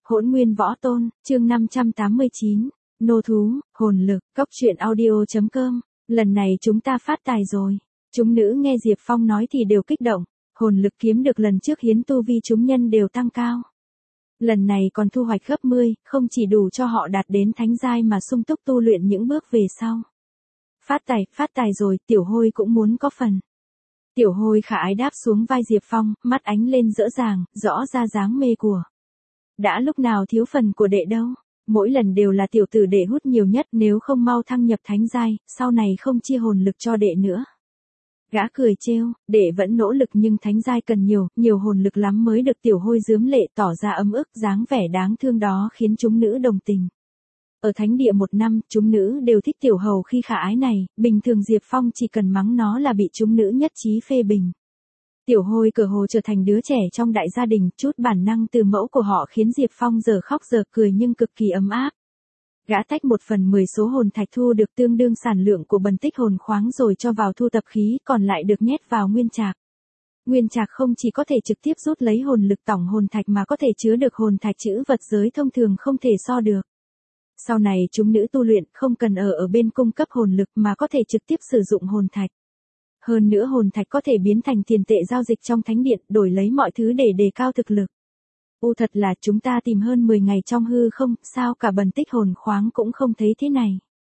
Hỗn Nguyên Võ Tôn, chương 589, Nô Thú, Hồn Lực, Cốc truyện audio.com, lần này chúng ta phát tài rồi. Chúng nữ nghe Diệp Phong nói thì đều kích động, hồn lực kiếm được lần trước hiến tu vi chúng nhân đều tăng cao. Lần này còn thu hoạch gấp 10, không chỉ đủ cho họ đạt đến thánh giai mà sung túc tu luyện những bước về sau. Phát tài rồi, Tiểu Hôi cũng muốn có phần. Tiểu Hôi khả ái đáp xuống vai Diệp Phong, mắt ánh lên rỡ ràng, rõ ra dáng mê của. Đã lúc nào thiếu phần của đệ đâu, mỗi lần đều là tiểu tử đệ hút nhiều nhất, nếu không mau thăng nhập thánh giai, sau này không chia hồn lực cho đệ nữa. Gã cười trêu, đệ vẫn nỗ lực nhưng thánh giai cần nhiều hồn lực lắm mới được. Tiểu Hôi rướm lệ tỏ ra ấm ức, dáng vẻ đáng thương đó khiến chúng nữ đồng tình. Ở thánh địa 1 năm, chúng nữ đều thích tiểu hầu khi khả ái này, bình thường Diệp Phong chỉ cần mắng nó là bị chúng nữ nhất trí phê bình. Tiểu Hôi cơ hồ trở thành đứa trẻ trong đại gia đình, chút bản năng từ mẫu của họ khiến Diệp Phong giờ khóc giờ cười nhưng cực kỳ ấm áp. Gã tách 1/10 số hồn thạch thu được tương đương sản lượng của bần tích hồn khoáng rồi cho vào thu tập khí, còn lại được nhét vào nguyên trạc. Nguyên trạc không chỉ có thể trực tiếp rút lấy hồn lực tổng hồn thạch mà có thể chứa được hồn thạch chữ vật giới thông thường không thể so được. Sau này chúng nữ tu luyện không cần ở bên cung cấp hồn lực mà có thể trực tiếp sử dụng hồn thạch. Hơn nữa hồn thạch có thể biến thành tiền tệ giao dịch trong thánh điện, đổi lấy mọi thứ để đề cao thực lực. Thật là chúng ta tìm hơn 10 ngày trong hư không, sao cả bần tích hồn khoáng cũng không thấy thế này.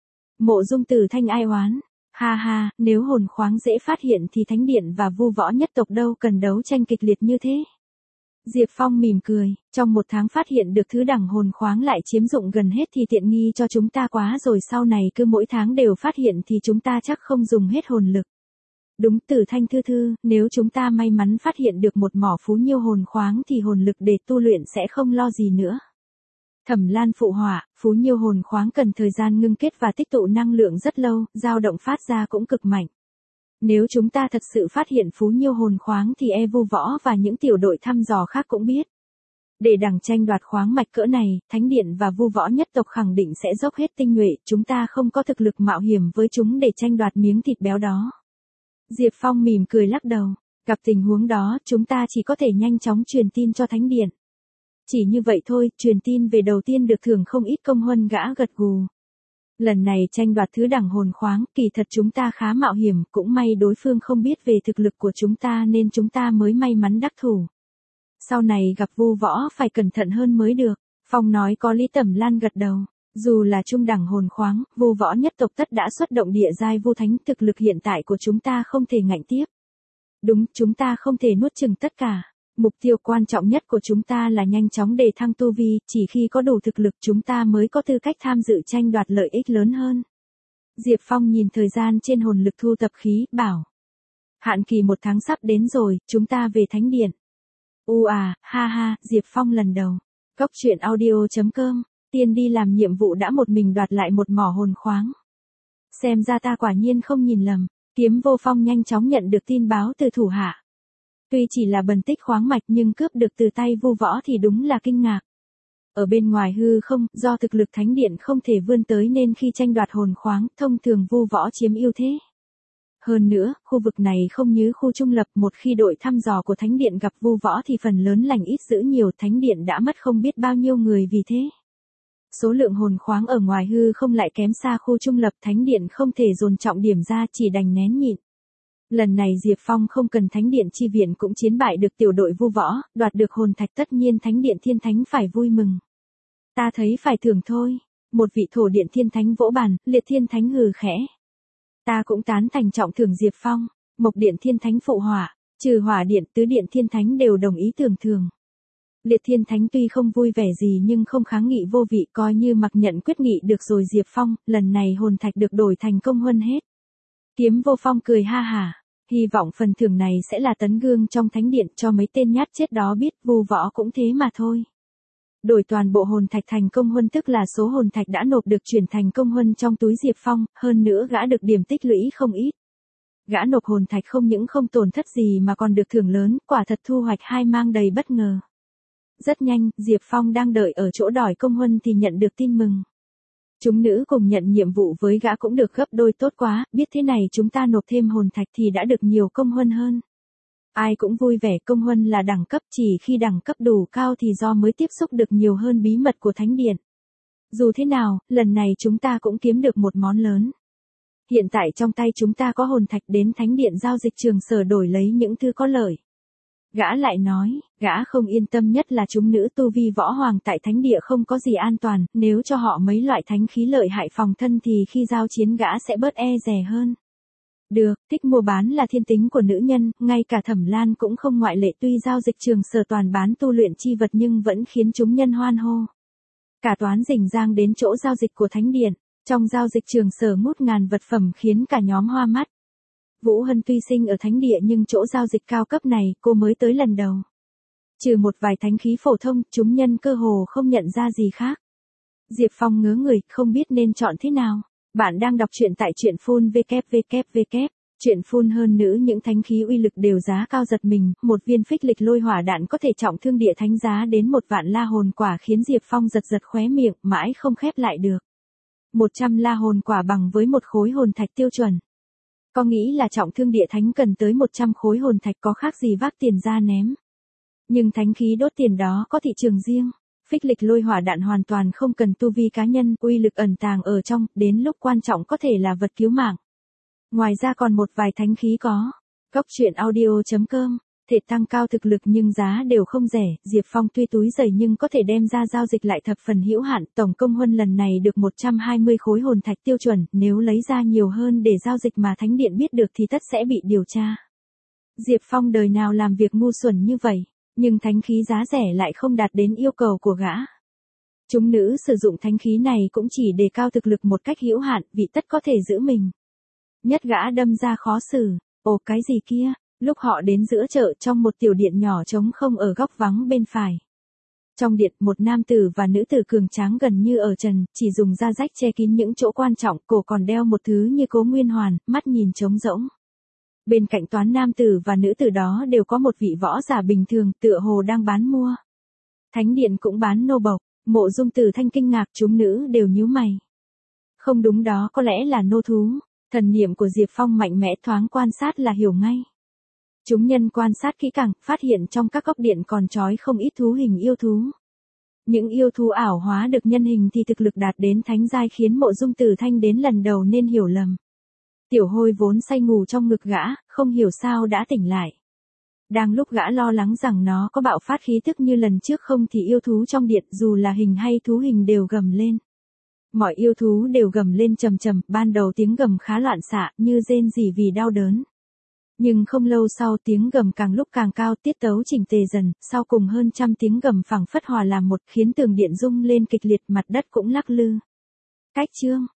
Mộ Dung Tử Thanh ai oán, ha, nếu hồn khoáng dễ phát hiện thì thánh điện và vu võ nhất tộc đâu cần đấu tranh kịch liệt như thế. Diệp Phong mỉm cười, trong 1 tháng phát hiện được thứ đẳng hồn khoáng lại chiếm dụng gần hết thì tiện nghi cho chúng ta quá rồi, sau này cứ mỗi tháng đều phát hiện thì chúng ta chắc không dùng hết hồn lực. Đúng, Tử Thanh thư, nếu chúng ta may mắn phát hiện được một mỏ phú nhiêu hồn khoáng thì hồn lực để tu luyện sẽ không lo gì nữa. Thẩm Lan phụ họa, phú nhiêu hồn khoáng cần thời gian ngưng kết và tích tụ năng lượng rất lâu, dao động phát ra cũng cực mạnh. Nếu chúng ta thật sự phát hiện phú nhiêu hồn khoáng thì vu võ và những tiểu đội thăm dò khác cũng biết. Để đẳng tranh đoạt khoáng mạch cỡ này, thánh điện và vu võ nhất tộc khẳng định sẽ dốc hết tinh nhuệ, chúng ta không có thực lực mạo hiểm với chúng để tranh đoạt miếng thịt béo đó. Diệp Phong mỉm cười lắc đầu, gặp tình huống đó chúng ta chỉ có thể nhanh chóng truyền tin cho thánh điện. Chỉ như vậy thôi, truyền tin về đầu tiên được thưởng không ít công huân, gã gật gù. Lần này tranh đoạt thứ đẳng hồn khoáng, kỳ thật chúng ta khá mạo hiểm, cũng may đối phương không biết về thực lực của chúng ta nên chúng ta mới may mắn đắc thủ. Sau này gặp vu võ phải cẩn thận hơn mới được, Phong nói có lý. Tẩm Lan gật đầu. Dù là trung đẳng hồn khoáng, vu võ nhất tộc tất đã xuất động địa giai vu thánh, thực lực hiện tại của chúng ta không thể ngạnh tiếp. Đúng, chúng ta không thể nuốt chửng tất cả. Mục tiêu quan trọng nhất của chúng ta là nhanh chóng đề thăng tu vi, chỉ khi có đủ thực lực chúng ta mới có tư cách tham dự tranh đoạt lợi ích lớn hơn. Diệp Phong nhìn thời gian trên hồn lực thu tập khí, bảo. Hạn kỳ 1 tháng sắp đến rồi, chúng ta về thánh điện. Ha, Diệp Phong lần đầu. Cốc truyện audio.com. Tiên đi làm nhiệm vụ đã một mình đoạt lại một mỏ hồn khoáng. Xem ra ta quả nhiên không nhìn lầm. Kiếm Vô Phong nhanh chóng nhận được tin báo từ thủ hạ. Tuy chỉ là bần tích khoáng mạch nhưng cướp được từ tay vu võ thì đúng là kinh ngạc. Ở bên ngoài hư không, do thực lực thánh điện không thể vươn tới nên khi tranh đoạt hồn khoáng, thông thường vu võ chiếm ưu thế. Hơn nữa, khu vực này không như khu trung lập, một khi đội thăm dò của thánh điện gặp vu võ thì phần lớn lành ít dữ nhiều, thánh điện đã mất không biết bao nhiêu người vì thế. Số lượng hồn khoáng ở ngoài hư không lại kém xa khu trung lập, thánh điện không thể dồn trọng điểm ra, chỉ đành nén nhịn. Lần này Diệp Phong không cần thánh điện chi viện cũng chiến bại được tiểu đội vu võ, đoạt được hồn thạch, tất nhiên thánh điện thiên thánh phải vui mừng. Ta thấy phải thưởng thôi. Một vị thổ điện thiên thánh vỗ bàn, liệt thiên thánh hừ khẽ. Ta cũng tán thành trọng thưởng Diệp Phong. Mộc điện thiên thánh phụ họa, trừ hỏa điện, tứ điện thiên thánh đều đồng ý tưởng thưởng. Liệt thiên thánh tuy không vui vẻ gì nhưng không kháng nghị vô vị, coi như mặc nhận quyết nghị được rồi. Diệp Phong, lần này hồn thạch được đổi thành công huân hết. Kiếm Vô Phong cười ha hả, hy vọng phần thưởng này sẽ là tấn gương trong thánh điện cho mấy tên nhát chết đó biết, vu võ cũng thế mà thôi. Đổi toàn bộ hồn thạch thành công huân tức là số hồn thạch đã nộp được chuyển thành công huân trong túi Diệp Phong, hơn nữa gã được điểm tích lũy không ít. Gã nộp hồn thạch không những không tổn thất gì mà còn được thưởng lớn, quả thật thu hoạch hai mang đầy bất ngờ. Rất nhanh, Diệp Phong đang đợi ở chỗ đòi công huân thì nhận được tin mừng. Chúng nữ cùng nhận nhiệm vụ với gã cũng được gấp đôi, tốt quá, biết thế này chúng ta nộp thêm hồn thạch thì đã được nhiều công huân hơn. Ai cũng vui vẻ, công huân là đẳng cấp, chỉ khi đẳng cấp đủ cao thì do mới tiếp xúc được nhiều hơn bí mật của thánh điện. Dù thế nào, lần này chúng ta cũng kiếm được một món lớn. Hiện tại trong tay chúng ta có hồn thạch, đến thánh điện giao dịch Trường Sở đổi lấy những thứ có lợi. Gã lại nói, gã không yên tâm nhất là chúng nữ tu vi võ hoàng tại thánh địa không có gì an toàn, nếu cho họ mấy loại thánh khí lợi hại phòng thân thì khi giao chiến gã sẽ bớt e dè hơn. Được, thích mua bán là thiên tính của nữ nhân, ngay cả Thẩm Lan cũng không ngoại lệ, tuy giao dịch Trường Sở toàn bán tu luyện chi vật nhưng vẫn khiến chúng nhân hoan hô. Cả toán rình rang đến chỗ giao dịch của thánh điện, trong giao dịch Trường Sở ngút ngàn vật phẩm khiến cả nhóm hoa mắt. Vũ Hân tuy sinh ở thánh địa nhưng chỗ giao dịch cao cấp này cô mới tới lần đầu. Trừ một vài thánh khí phổ thông, chúng nhân cơ hồ không nhận ra gì khác. Diệp Phong ngớ người, không biết nên chọn thế nào. Bạn đang đọc truyện tại truyện phun www. Truyện phun hơn nữ, những thánh khí uy lực đều giá cao giật mình, một viên phích lịch lôi hỏa đạn có thể trọng thương địa thánh giá đến 1 vạn la hồn quả khiến Diệp Phong giật giật khóe miệng, mãi không khép lại được. 100 la hồn quả bằng với một khối hồn thạch tiêu chuẩn. Có nghĩ là trọng thương địa thánh cần tới 100 khối hồn thạch, có khác gì vác tiền ra ném. Nhưng thánh khí đốt tiền đó có thị trường riêng. Phích lịch lôi hỏa đạn hoàn toàn không cần tu vi cá nhân, uy lực ẩn tàng ở trong, đến lúc quan trọng có thể là vật cứu mạng. Ngoài ra còn một vài thánh khí có. Góc truyện audio.com, thể tăng cao thực lực nhưng giá đều không rẻ, Diệp Phong tuy túi dày nhưng có thể đem ra giao dịch lại thập phần hữu hạn, tổng công huân lần này được 120 khối hồn thạch tiêu chuẩn, nếu lấy ra nhiều hơn để giao dịch mà thánh điện biết được thì tất sẽ bị điều tra. Diệp Phong đời nào làm việc ngu xuẩn như vậy, nhưng thánh khí giá rẻ lại không đạt đến yêu cầu của gã. Chúng nữ sử dụng thánh khí này cũng chỉ đề cao thực lực một cách hữu hạn, vì tất có thể giữ mình. Nhất gã đâm ra khó xử, ồ cái gì kia, lúc họ đến giữa chợ trong một tiểu điện nhỏ trống không ở góc vắng bên phải. Trong điện, một nam tử và nữ tử cường tráng gần như ở trần, chỉ dùng da rách che kín những chỗ quan trọng, cổ còn đeo một thứ như cố nguyên hoàn, mắt nhìn trống rỗng. Bên cạnh toán nam tử và nữ tử đó đều có một vị võ giả bình thường, tựa hồ đang bán mua. Thánh điện cũng bán nô bộc, Mộ Dung Tử Thanh kinh ngạc, chúng nữ đều nhíu mày. Không đúng, đó có lẽ là nô thú. Thần niệm của Diệp Phong mạnh mẽ, thoáng quan sát là hiểu ngay. Chúng nhân quan sát kỹ càng, phát hiện trong các góc điện còn trói không ít thú hình yêu thú. Những yêu thú ảo hóa được nhân hình thì thực lực đạt đến thánh giai, khiến Mộ Dung Tử Thanh đến lần đầu nên hiểu lầm. Tiểu Hôi vốn say ngủ trong ngực gã, không hiểu sao đã tỉnh lại. Đang lúc gã lo lắng rằng nó có bạo phát khí thức như lần trước không thì yêu thú trong điện, dù là hình hay thú hình đều gầm lên. Mọi yêu thú đều gầm lên trầm trầm, ban đầu tiếng gầm khá loạn xạ, như rên rỉ vì đau đớn. Nhưng không lâu sau tiếng gầm càng lúc càng cao, tiết tấu chỉnh tề dần, sau cùng hơn trăm tiếng gầm phảng phất hòa làm một, khiến tường điện rung lên kịch liệt, mặt đất cũng lắc lư. Cách chương